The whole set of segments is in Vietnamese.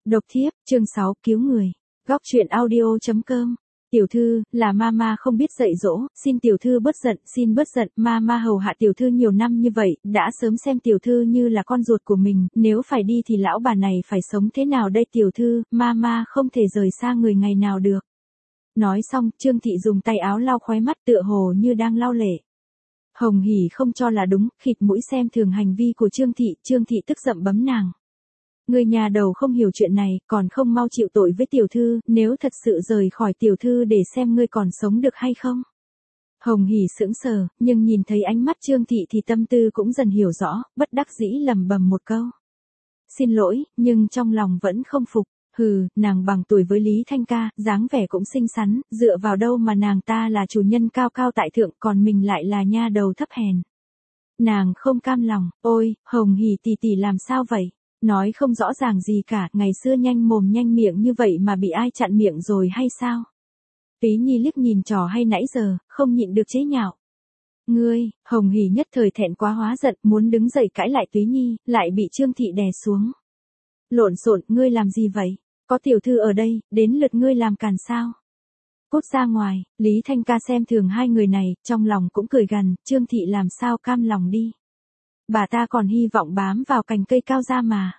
Độc thiếp, chương 6, cứu người. Góc truyện audio.com. Tiểu thư, là mama không biết dạy dỗ, xin tiểu thư bớt giận, xin bớt giận, mama hầu hạ tiểu thư nhiều năm như vậy, đã sớm xem tiểu thư như là con ruột của mình, nếu phải đi thì lão bà này phải sống thế nào đây tiểu thư, mama không thể rời xa người ngày nào được. Nói xong, Trương Thị dùng tay áo lau khóe mắt tựa hồ như đang lau lệ. Hồng Hỉ không cho là đúng, khịt mũi xem thường hành vi của Trương Thị tức giận bấm nàng. Người nhà đầu không hiểu chuyện này, còn không mau chịu tội với tiểu thư, nếu thật sự rời khỏi tiểu thư để xem ngươi còn sống được hay không. Hồng Hỉ sững sờ, nhưng nhìn thấy ánh mắt Trương Thị thì tâm tư cũng dần hiểu rõ, bất đắc dĩ lẩm bẩm một câu. Xin lỗi, nhưng trong lòng vẫn không phục. Hừ, nàng bằng tuổi với Lý Thanh Ca, dáng vẻ cũng xinh xắn, dựa vào đâu mà nàng ta là chủ nhân cao cao tại thượng, còn mình lại là nha đầu thấp hèn. Nàng không cam lòng, ôi, Hồng Hỉ tỷ làm sao vậy? Nói không rõ ràng gì cả, ngày xưa nhanh mồm nhanh miệng như vậy mà bị ai chặn miệng rồi hay sao? Túy Nhi liếc nhìn trò hay nãy giờ, không nhịn được chế nhạo. Ngươi, Hồng Hỉ nhất thời thẹn quá hóa giận, muốn đứng dậy cãi lại Túy Nhi, lại bị Trương Thị đè xuống. Lộn xộn, ngươi làm gì vậy? Có tiểu thư ở đây, đến lượt ngươi làm càn sao? Cút ra ngoài, Lý Thanh Ca xem thường hai người này, trong lòng cũng cười gằn, Trương Thị làm sao cam lòng đi. Bà ta còn hy vọng bám vào cành cây cao ra mà.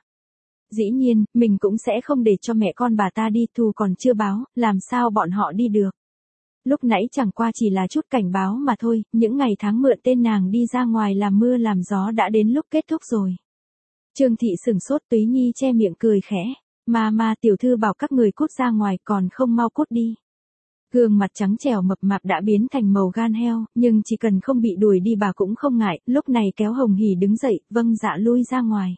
Dĩ nhiên, mình cũng sẽ không để cho mẹ con bà ta đi, thù còn chưa báo, làm sao bọn họ đi được. Lúc nãy chẳng qua chỉ là chút cảnh báo mà thôi, những ngày tháng mượn tên nàng đi ra ngoài làm mưa làm gió đã đến lúc kết thúc rồi. Trương Thị sửng sốt, Túy Nhi che miệng cười khẽ. Mà tiểu thư bảo các người cút ra ngoài còn không mau cút đi. Gương mặt trắng trẻo mập mạp đã biến thành màu gan heo, nhưng chỉ cần không bị đuổi đi bà cũng không ngại, lúc này kéo Hồng Hỉ đứng dậy, vâng dạ lui ra ngoài.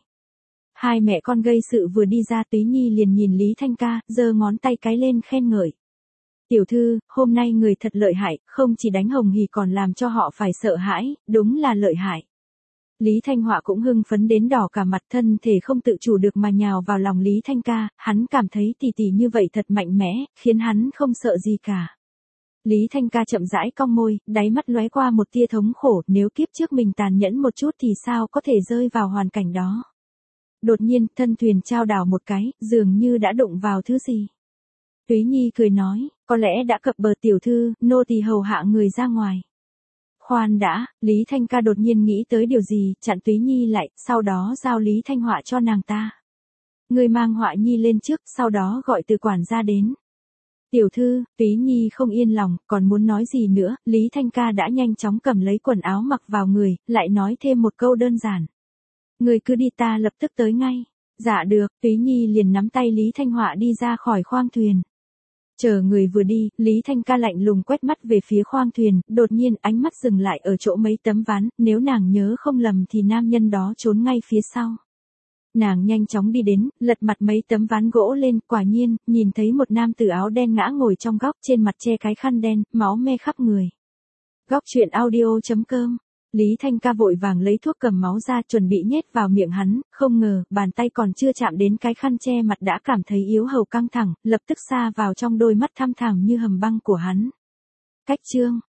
Hai mẹ con gây sự vừa đi ra, Túy Nhi liền nhìn Lý Thanh Ca, giơ ngón tay cái lên khen ngợi. Tiểu thư, hôm nay người thật lợi hại, không chỉ đánh Hồng Hỉ còn làm cho họ phải sợ hãi, đúng là lợi hại. Lý Thanh Họa cũng hưng phấn đến đỏ cả mặt, thân thể không tự chủ được mà nhào vào lòng Lý Thanh Ca, hắn cảm thấy tỷ như vậy thật mạnh mẽ, khiến hắn không sợ gì cả. Lý Thanh Ca chậm rãi cong môi, đáy mắt lóe qua một tia thống khổ, nếu kiếp trước mình tàn nhẫn một chút thì sao có thể rơi vào hoàn cảnh đó. Đột nhiên, thân thuyền chao đảo một cái, dường như đã đụng vào thứ gì. Túy Nhi cười nói, có lẽ đã cập bờ tiểu thư, nô tỳ hầu hạ người ra ngoài. Khoan đã, Lý Thanh Ca đột nhiên nghĩ tới điều gì, chặn Túy Nhi lại, sau đó giao Lý Thanh Họa cho nàng ta. Người mang Họa Nhi lên trước, sau đó gọi từ quản gia đến. Tiểu thư, Túy Nhi không yên lòng, còn muốn nói gì nữa, Lý Thanh Ca đã nhanh chóng cầm lấy quần áo mặc vào người, lại nói thêm một câu đơn giản. Người cứ đi, ta lập tức tới ngay. Dạ được, Túy Nhi liền nắm tay Lý Thanh Họa đi ra khỏi khoang thuyền. Chờ người vừa đi, Lý Thanh Ca lạnh lùng quét mắt về phía khoang thuyền, đột nhiên ánh mắt dừng lại ở chỗ mấy tấm ván, nếu nàng nhớ không lầm thì nam nhân đó trốn ngay phía sau. Nàng nhanh chóng đi đến, lật mặt mấy tấm ván gỗ lên, quả nhiên, nhìn thấy một nam tử áo đen ngã ngồi trong góc, trên mặt che cái khăn đen, máu me khắp người. Góc truyện audio.com. Lý Thanh Ca vội vàng lấy thuốc cầm máu ra chuẩn bị nhét vào miệng hắn, không ngờ, bàn tay còn chưa chạm đến cái khăn che mặt đã cảm thấy yếu hầu căng thẳng, lập tức sa vào trong đôi mắt thăm thẳm như hầm băng của hắn. Cách chương.